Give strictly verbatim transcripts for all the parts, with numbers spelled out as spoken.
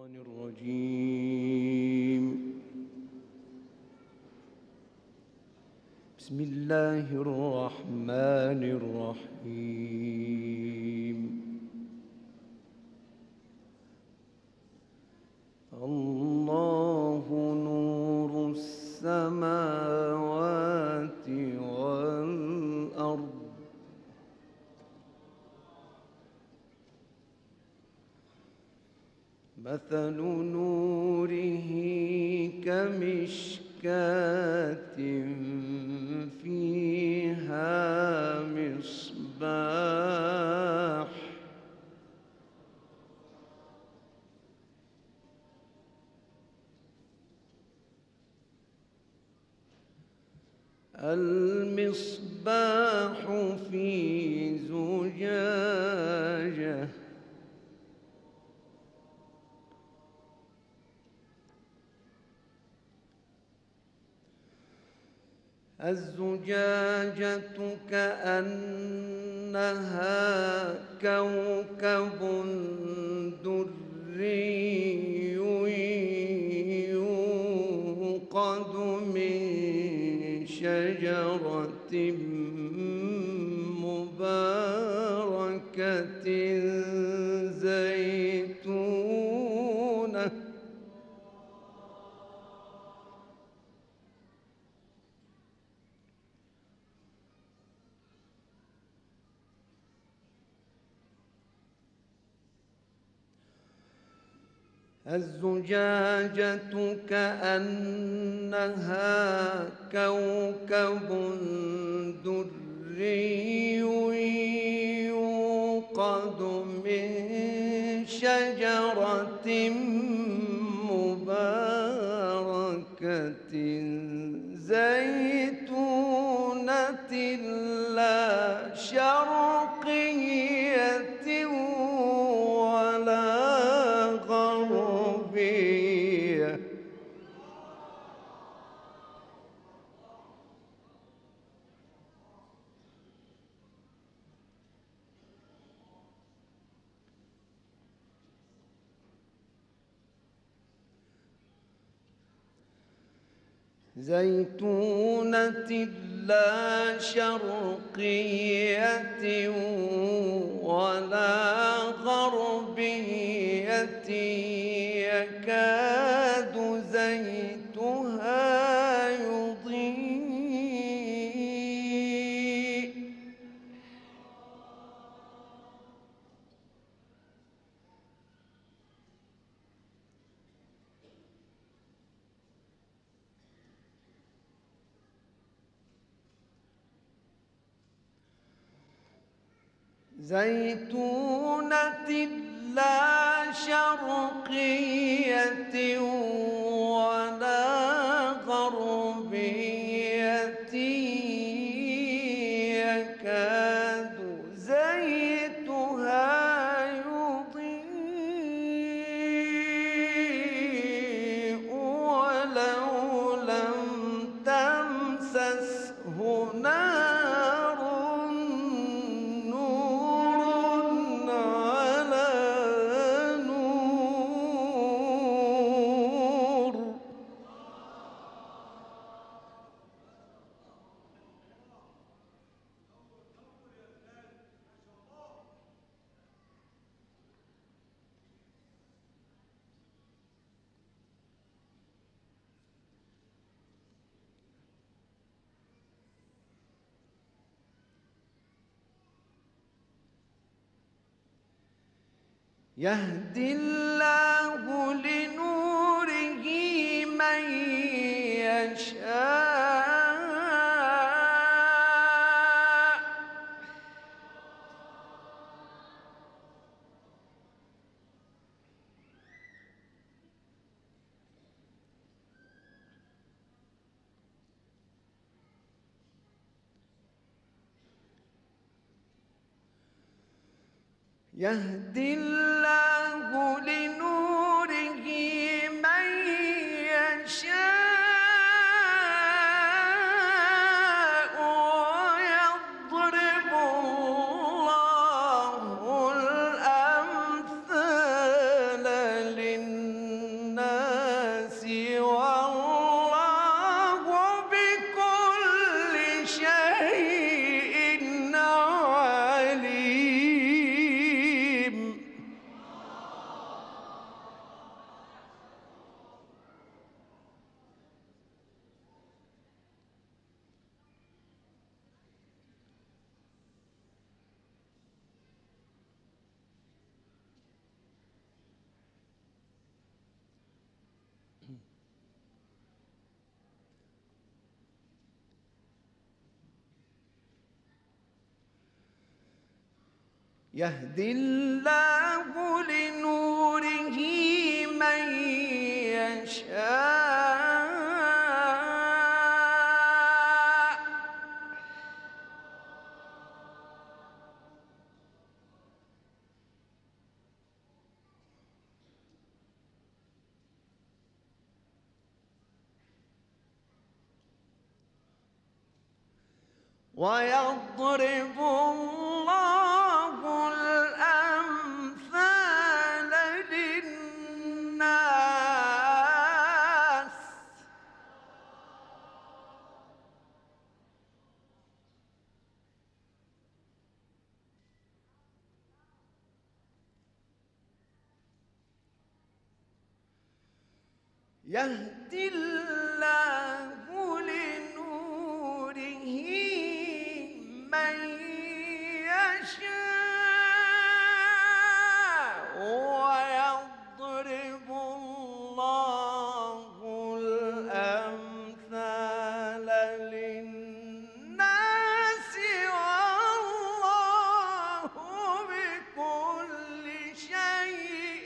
الشيطان الرجيم. بسم الله الرحمن الرحيم. الله نور السماوات والأرض مثل نوره كمشكاة فيها مصباح المصباح في زجاجة الزجاجة كأنها كوكب دري يوقد من شجرة مباركة زيتونة الزجاجة كأنها كوكب دري يوقد من شجرة مباركة زيتونة لا شرقية ولا غربية زيتونة لا شرقية ولا غربية يكاد زيتها يضيء زيتونة لا شرقية ولا غربية يكاد زيتها يضيء ولو لم تمسسه نار يهدي الله لنوره من يشاء يهدي الله لنوره من يشاء ويضرب الله الأمثال للناس يهدي الله لنوره من يشاء ويضرب الله الأمثال للناس يهدي الله لنوره من يشاء ويضرب الله الأمثال للناس والله بكل شيء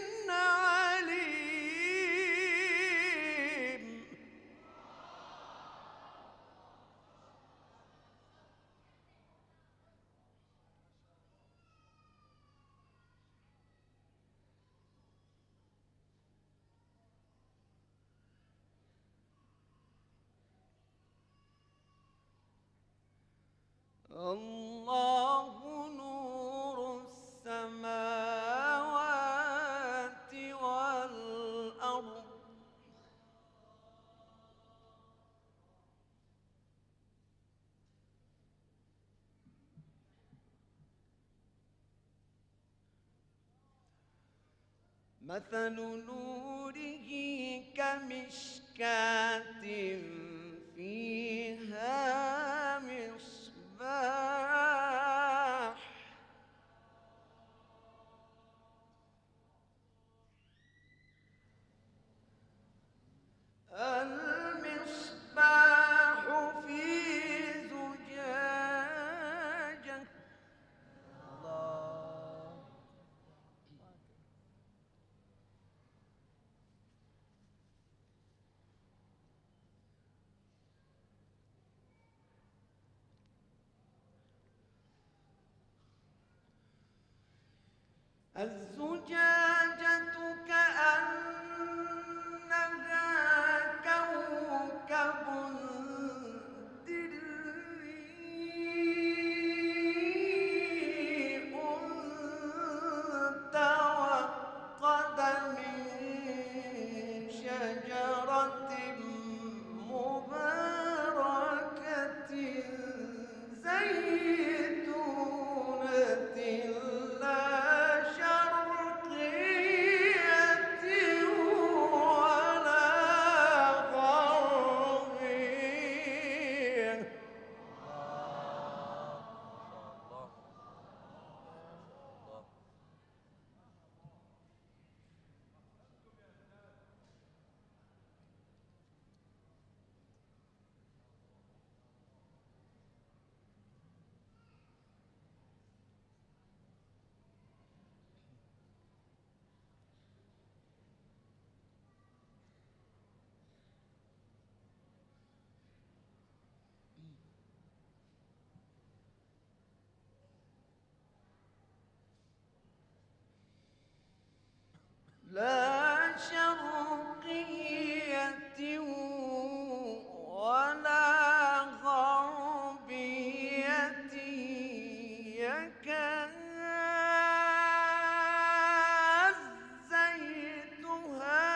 عليم. الله نور السماوات والأرض مثل نوره كمشكاة فيها مصباح المصباح في زجاجة الله الزجاجة كأنها كوكب دري توقد من شجرة مباركة زيتونة لا شرقية ولا غربية. لا شرقية ولا غربية يكاد زيتها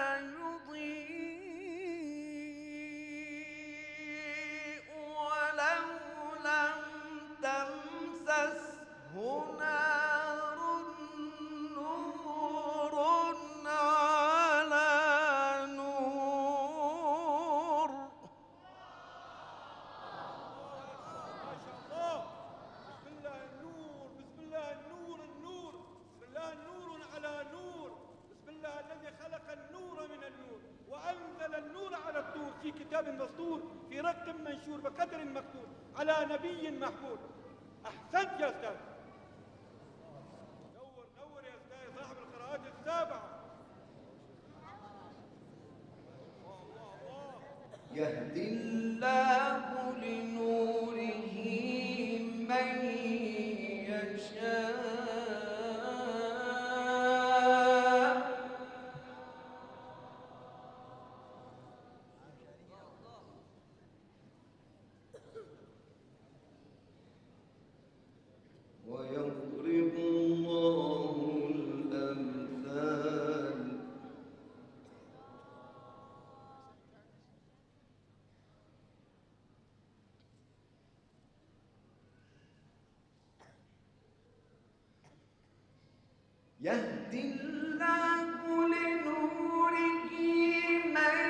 يضيء ولو لم تمسسه نار نور على نور. ما شاء الله. بسم الله النور، بسم الله النور النور، بسم الله نور على نور. بسم الله الذي خلق النور من النور وأنزل النور على الطور في كتاب مسطور في رق منشور بقدر مكتوب على نبي محمود. أحسنت يا أستاذ. يهدي الله لنوره من يشاء ويضرب الله الأمثال يهدي الله لنوره من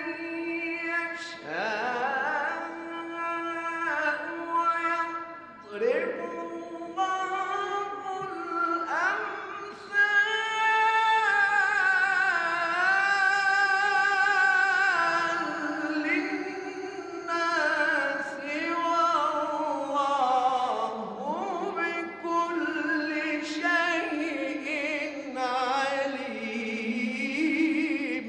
يشاء ويضرب الله الأمثال للناس والله بكل شيء عليم.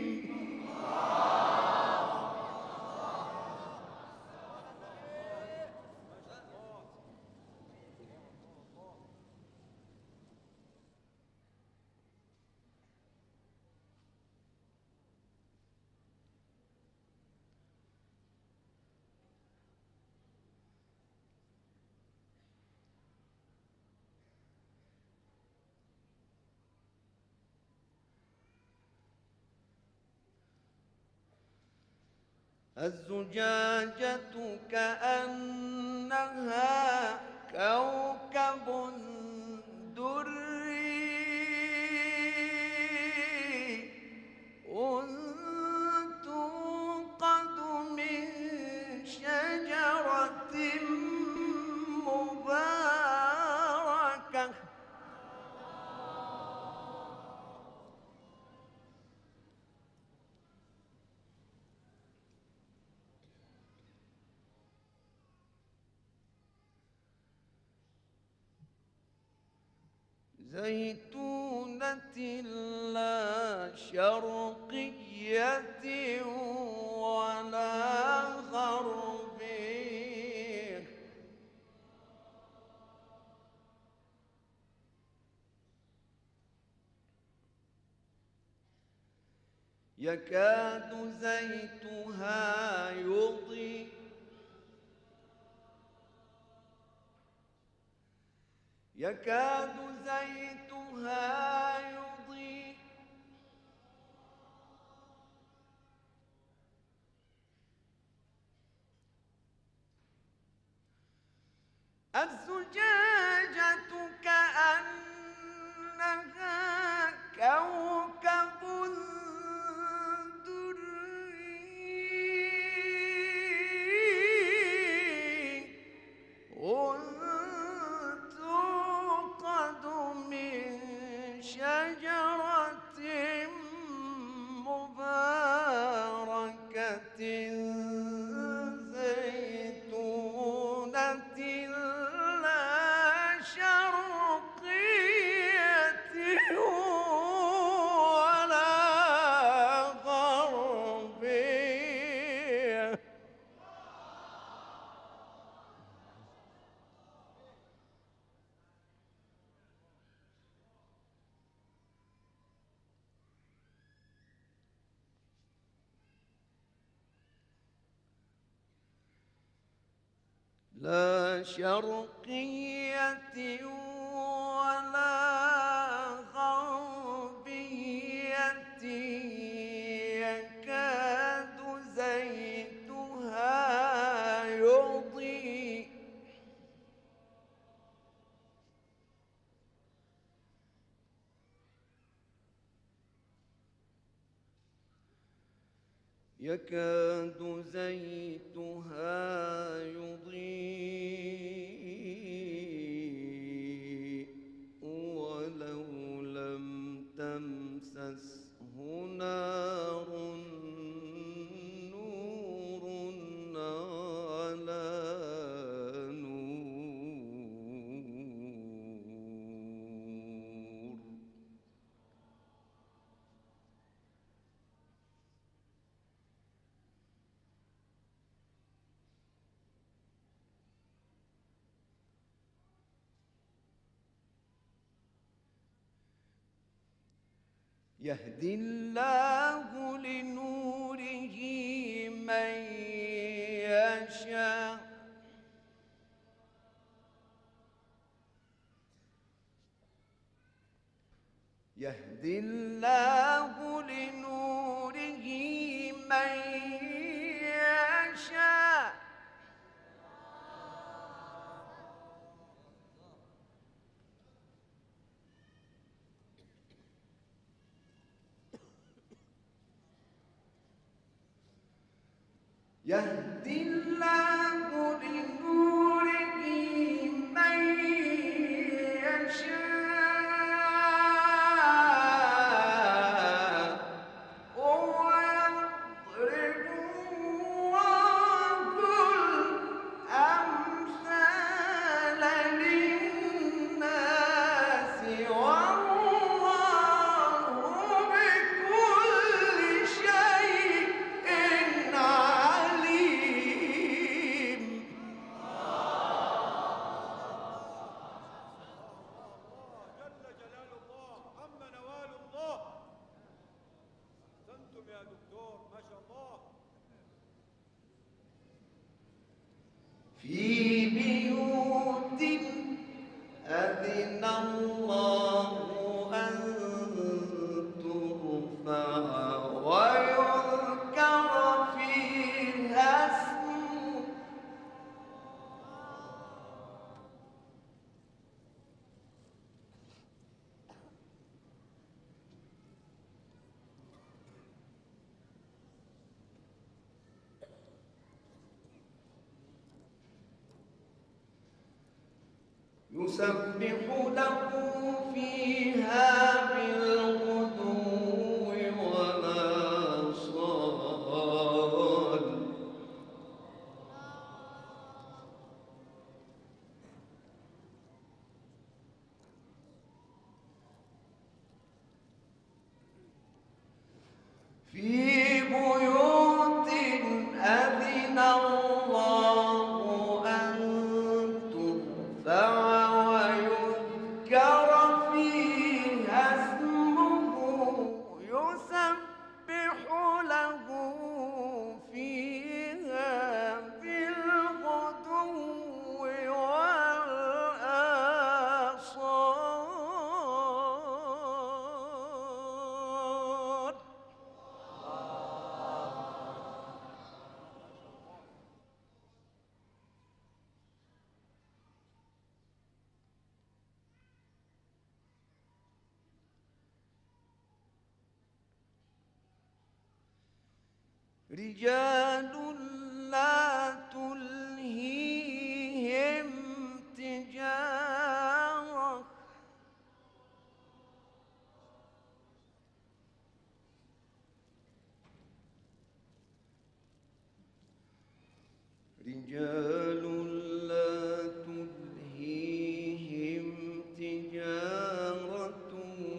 الزجاجة كأنها كوكب دري توقد من شجرة مباركة زيتونة لا شرقية ولا غربية يكاد زيتها يضيء يكاد زيتها يضيء الزجاجة كأنها كوكب دري توقد من شجرة مباركة زيتونة لا شرقية ولا غربية لا شرقية ولا غربية يكاد زيتها يضيء يكاد زيتها يضيء ولو لم تمسسه نار نور على نور يهدي الله لنوره من يشاء يهدي الله لنوره من يشاء يهدي الله لنوره من يشاء ويضرب الله الأمثال للناس والله بكل شيء عليم. جل جلال الله عم نوال الله. أحسنتم يا دكتور ما شاء الله. في بيوت أذن الله أن ترفع ويذكر فيها اسمه يسبح له فيها بالغدو والآصال في بيوت أذن الله أن ترفع ويذكر فيها اسمه يسبح له فيها بالغدو والآصال. رجال لا تلهيهم تجارة رجال لا تلهيهم تجارة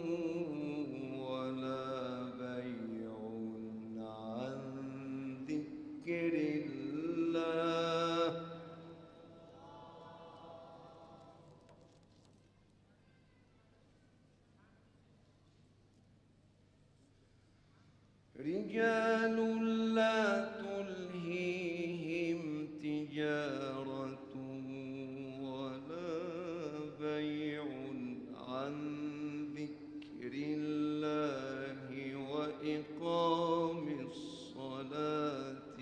ولا بيع عن ذكر الله رجال لا تلهيهم تجارة ولا بيع عن ذكر الله وإقام الصلاة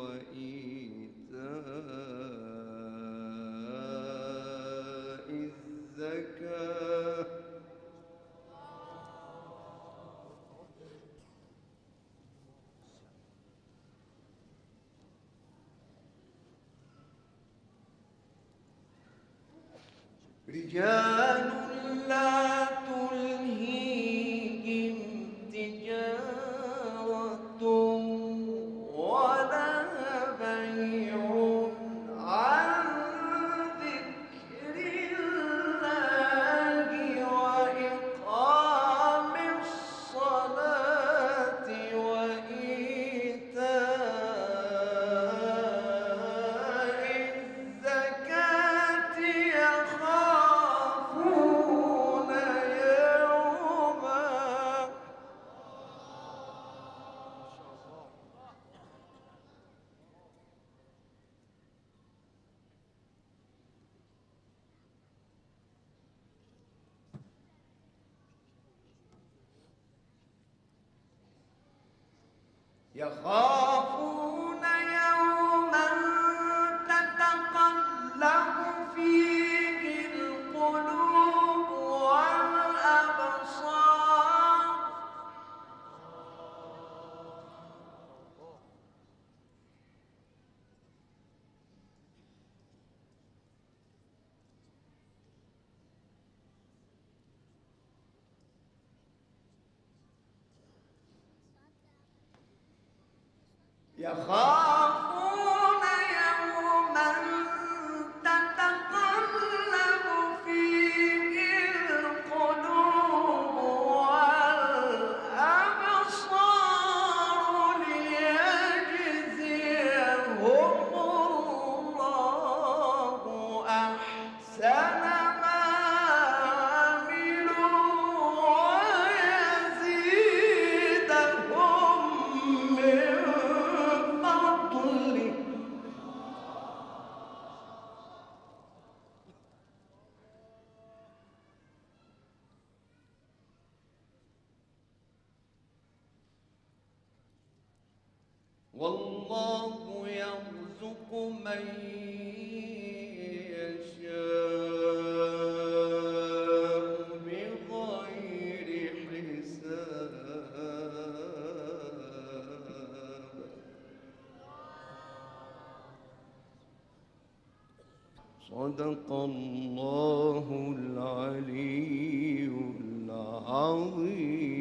وإيتاء الزكاة رجال لا تلهيهم تجارة ولا بيع عن ذكر الله وإقام الصلاة وإيتاء الزكاة يخافون يخافون يوما تتقلب فيه القلوب والأبصار. يخافون يوما تتقلب فيه القلوب والأبصار ليجزيهم الله أحسن ما عملوا ويزيدهم من فضله. والله يرزق من يشاء بغير حساب. صدق الله العلي العظيم.